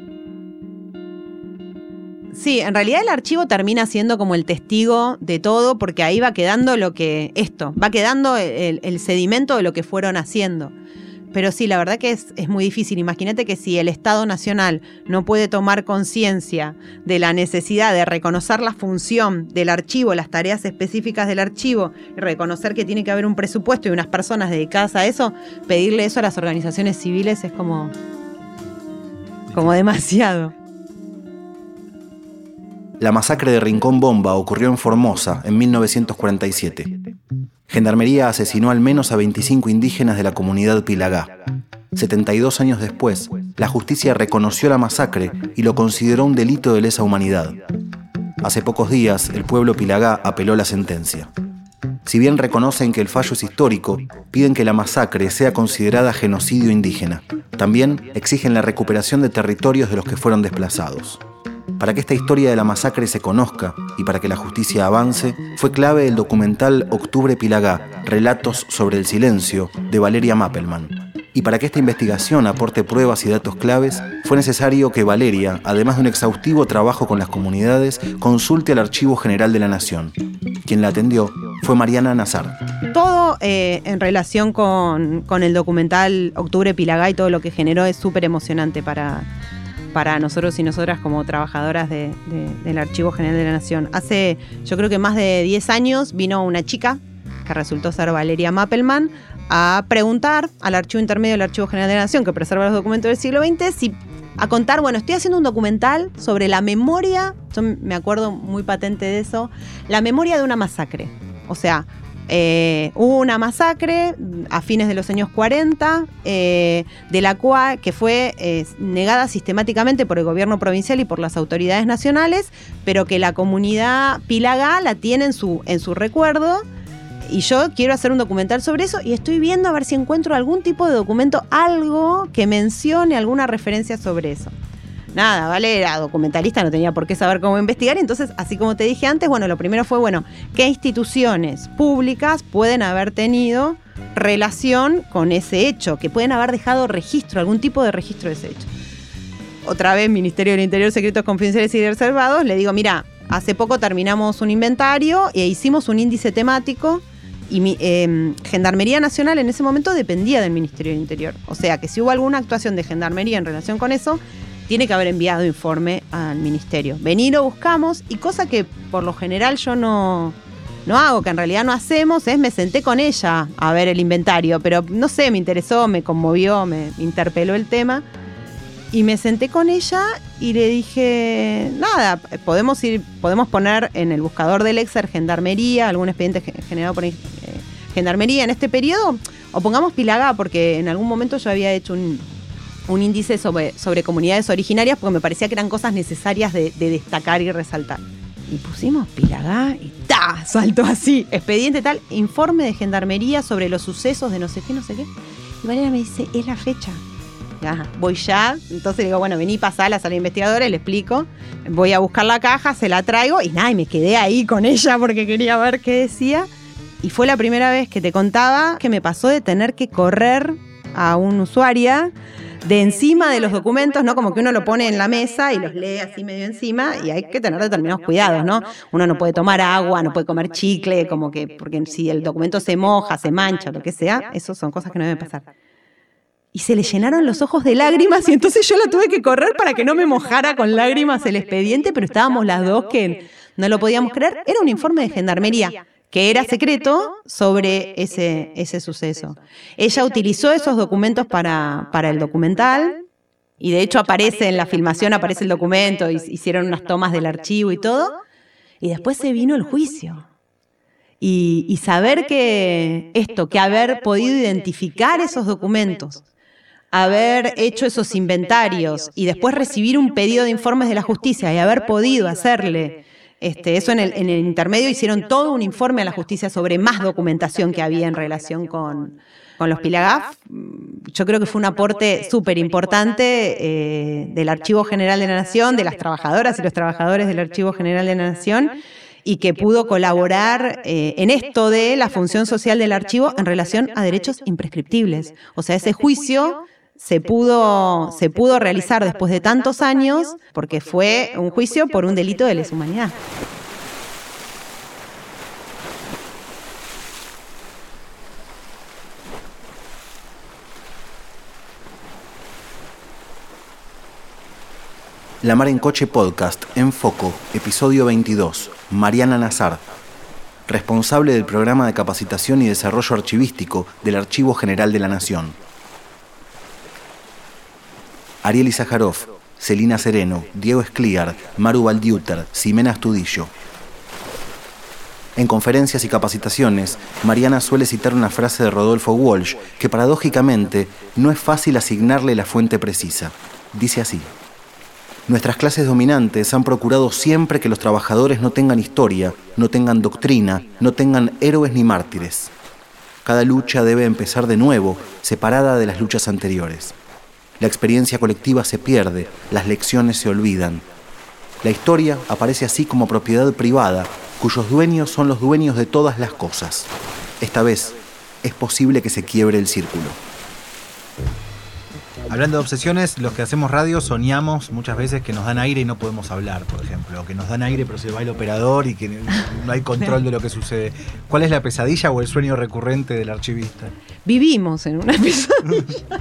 Sí, en realidad el archivo termina siendo como el testigo de todo, porque ahí va quedando lo que, esto, va quedando el, el sedimento de lo que fueron haciendo. Pero sí, la verdad que es, es muy difícil. Imagínate que si el Estado Nacional no puede tomar conciencia de la necesidad de reconocer la función del archivo, las tareas específicas del archivo, y reconocer que tiene que haber un presupuesto y unas personas dedicadas a eso, pedirle eso a las organizaciones civiles es como, como demasiado. La masacre de Rincón Bomba ocurrió en Formosa en mil novecientos cuarenta y siete. Gendarmería asesinó al menos a veinticinco indígenas de la comunidad Pilagá. setenta y dos años después, la justicia reconoció la masacre y lo consideró un delito de lesa humanidad. Hace pocos días, el pueblo Pilagá apeló la sentencia. Si bien reconocen que el fallo es histórico, piden que la masacre sea considerada genocidio indígena. También exigen la recuperación de territorios de los que fueron desplazados. Para que esta historia de la masacre se conozca y para que la justicia avance, fue clave el documental Octubre Pilagá, Relatos sobre el Silencio, de Valeria Mappelman. Y para que esta investigación aporte pruebas y datos claves, fue necesario que Valeria, además de un exhaustivo trabajo con las comunidades, consulte al Archivo General de la Nación. Quien la atendió fue Mariana Nazar. Todo eh, en relación con, con el documental Octubre Pilagá y todo lo que generó es súper emocionante para... para nosotros y nosotras como trabajadoras de, de, del Archivo General de la Nación. Hace, yo creo que más de diez años, vino una chica, que resultó ser Valeria Mappelman, a preguntar al Archivo Intermedio del Archivo General de la Nación, que preserva los documentos del siglo veinte, si, a contar, bueno, estoy haciendo un documental sobre la memoria, yo me acuerdo muy patente de eso, la memoria de una masacre. O sea, Eh, hubo una masacre a fines de los años cuarenta, eh, de la cual que fue eh, negada sistemáticamente por el gobierno provincial y por las autoridades nacionales, pero que la comunidad Pilagá la tiene en su, en su recuerdo. Y yo quiero hacer un documental sobre eso y estoy viendo a ver si encuentro algún tipo de documento, algo que mencione alguna referencia sobre eso. Nada, Vale era documentalista, no tenía por qué saber cómo investigar, entonces, así como te dije antes, bueno, lo primero fue, bueno, ¿qué instituciones públicas pueden haber tenido relación con ese hecho? Que pueden haber dejado registro, algún tipo de registro de ese hecho. Otra vez, Ministerio del Interior, Secretos Confidenciales y Reservados, le digo, mira, hace poco terminamos un inventario e hicimos un índice temático y mi, eh, Gendarmería Nacional en ese momento dependía del Ministerio del Interior. O sea, que si hubo alguna actuación de Gendarmería en relación con eso, tiene que haber enviado informe al ministerio. Vení, lo buscamos, y cosa que por lo general yo no, no hago, que en realidad no hacemos, es me senté con ella a ver el inventario, pero no sé, me interesó, me conmovió, me interpeló el tema, y me senté con ella y le dije, nada, podemos ir, podemos poner en el buscador del Exer Gendarmería, algún expediente generado por eh, Gendarmería en este periodo, o pongamos Pilagá, porque en algún momento yo había hecho un... un índice sobre, sobre comunidades originarias porque me parecía que eran cosas necesarias de, de destacar y resaltar. Y pusimos Pilagá y ¡ta! Saltó así, expediente tal, informe de Gendarmería sobre los sucesos de no sé qué, no sé qué. Y Valeria me dice, es la fecha. Ajá, voy ya, entonces le digo, bueno, vení, pasá a la sala investigadora, le explico, voy a buscar la caja, se la traigo y nada, y me quedé ahí con ella porque quería ver qué decía. Y fue la primera vez que te contaba que me pasó de tener que correr a un usuaria de encima de los documentos, ¿no? Como que uno lo pone en la mesa y los lee así medio encima y hay que tener determinados cuidados, ¿no? Uno no puede tomar agua, no puede comer chicle, como que, porque si el documento se moja, se mancha, lo que sea, eso son cosas que no deben pasar. Y se le llenaron los ojos de lágrimas y entonces yo la tuve que correr para que no me mojara con lágrimas el expediente, pero estábamos las dos que no lo podíamos creer. Era un informe de Gendarmería, que era secreto sobre ese, ese suceso. Ella utilizó esos documentos para, para el documental y de hecho aparece en la filmación, aparece el documento, hicieron unas tomas del archivo y todo, y después se vino el juicio. Y, y saber que esto, que haber podido identificar esos documentos haber hecho esos inventarios y después recibir un pedido de informes de la justicia y haber podido hacerle este, eso en el, en el intermedio, hicieron todo un informe a la justicia sobre más documentación que había en relación con, con los Pilagaf. Yo creo que fue un aporte súper importante eh, del Archivo General de la Nación, de las trabajadoras y los trabajadores del Archivo General de la Nación, y que pudo colaborar eh, en esto de la función social del archivo en relación a derechos imprescriptibles. O sea, ese juicio se pudo, se pudo realizar después de tantos años porque fue un juicio por un delito de lesa humanidad. La Mar en Coche Podcast, en Foco, episodio veintidós, Mariana Nazar, responsable del programa de capacitación y desarrollo archivístico del Archivo General de la Nación. Ariel Izajarov, Celina Sereno, Diego Escliar, Maru Baldiuter, Ximena Astudillo. En conferencias y capacitaciones, Mariana suele citar una frase de Rodolfo Walsh que paradójicamente no es fácil asignarle la fuente precisa. Dice así: nuestras clases dominantes han procurado siempre que los trabajadores no tengan historia, no tengan doctrina, no tengan héroes ni mártires. Cada lucha debe empezar de nuevo, separada de las luchas anteriores. La experiencia colectiva se pierde, las lecciones se olvidan. La historia aparece así como propiedad privada, cuyos dueños son los dueños de todas las cosas. Esta vez es posible que se quiebre el círculo. Hablando de obsesiones, los que hacemos radio soñamos muchas veces que nos dan aire y no podemos hablar, por ejemplo, o que nos dan aire pero se va el operador y que no hay control de lo que sucede. ¿Cuál es la pesadilla o el sueño recurrente del archivista? Vivimos en una pesadilla.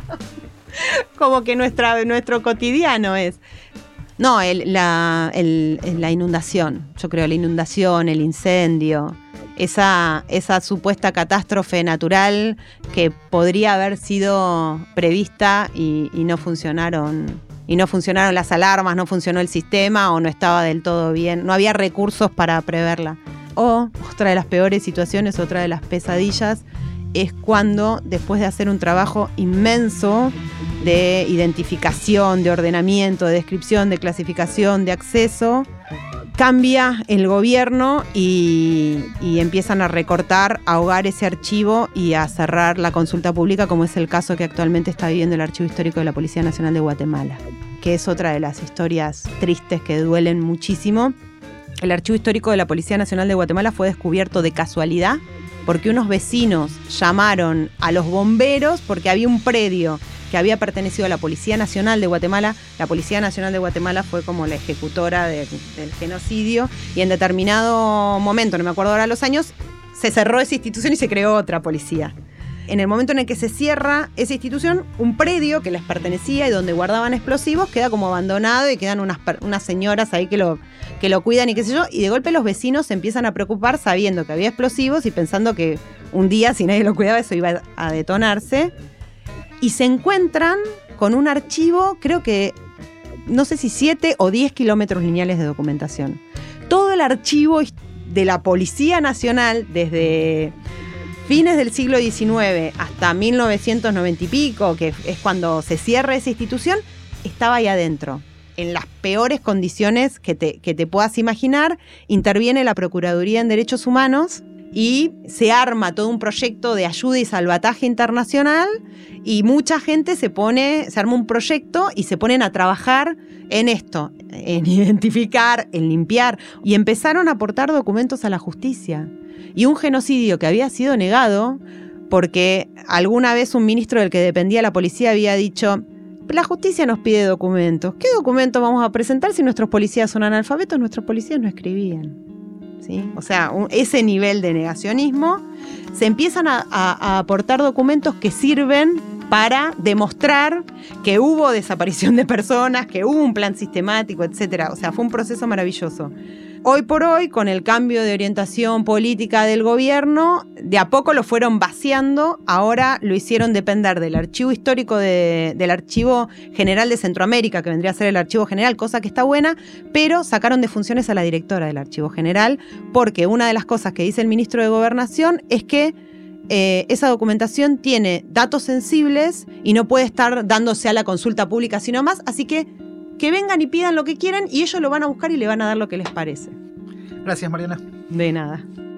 Como que nuestra, nuestro cotidiano es. No, el, la, el, la inundación, yo creo, la inundación, el incendio. Esa, esa supuesta catástrofe natural que podría haber sido prevista y, y no funcionaron y no funcionaron las alarmas, no funcionó el sistema o no estaba del todo bien, no había recursos para preverla. O otra de las peores situaciones, otra de las pesadillas, es cuando después de hacer un trabajo inmenso de identificación, de ordenamiento, de descripción, de clasificación, de acceso, cambia el gobierno y, y empiezan a recortar, a ahogar ese archivo y a cerrar la consulta pública, como es el caso que actualmente está viviendo el Archivo Histórico de la Policía Nacional de Guatemala, que es otra de las historias tristes que duelen muchísimo. El Archivo Histórico de la Policía Nacional de Guatemala fue descubierto de casualidad porque unos vecinos llamaron a los bomberos porque había un predio que había pertenecido a la Policía Nacional de Guatemala. La Policía Nacional de Guatemala fue como la ejecutora de, del genocidio y en determinado momento, no me acuerdo ahora los años, se cerró esa institución y se creó otra policía. En el momento en el que se cierra esa institución, un predio que les pertenecía y donde guardaban explosivos queda como abandonado y quedan unas, unas señoras ahí que lo, que lo cuidan y qué sé yo, y de golpe los vecinos se empiezan a preocupar sabiendo que había explosivos y pensando que un día, si nadie lo cuidaba, eso iba a detonarse. Y se encuentran con un archivo, creo que, no sé si siete o diez kilómetros lineales de documentación. Todo el archivo de la Policía Nacional, desde fines del siglo diecinueve hasta mil novecientos noventa y pico, que es cuando se cierra esa institución, estaba ahí adentro. En las peores condiciones que te, que te puedas imaginar, interviene la Procuraduría en Derechos Humanos y se arma todo un proyecto de ayuda y salvataje internacional y mucha gente se pone, se arma un proyecto y se ponen a trabajar en esto, en identificar, en limpiar, y empezaron a aportar documentos a la justicia. Y un genocidio que había sido negado porque alguna vez un ministro del que dependía la policía había dicho: la justicia nos pide documentos. ¿Qué documentos vamos a presentar si nuestros policías son analfabetos? Nuestros policías no escribían. ¿Sí? O sea, un, ese nivel de negacionismo, se empiezan a, a, a aportar documentos que sirven para demostrar que hubo desaparición de personas, que hubo un plan sistemático, etcétera. O sea, fue un proceso maravilloso. Hoy por hoy, con el cambio de orientación política del gobierno, de a poco lo fueron vaciando, ahora lo hicieron depender del archivo histórico de, del Archivo General de Centroamérica, que vendría a ser el Archivo General, cosa que está buena, pero sacaron de funciones a la directora del Archivo General, porque una de las cosas que dice el ministro de Gobernación es que eh, esa documentación tiene datos sensibles y no puede estar dándose a la consulta pública sino más, así que que vengan y pidan lo que quieran y ellos lo van a buscar y le van a dar lo que les parece. Gracias, Mariana. De nada.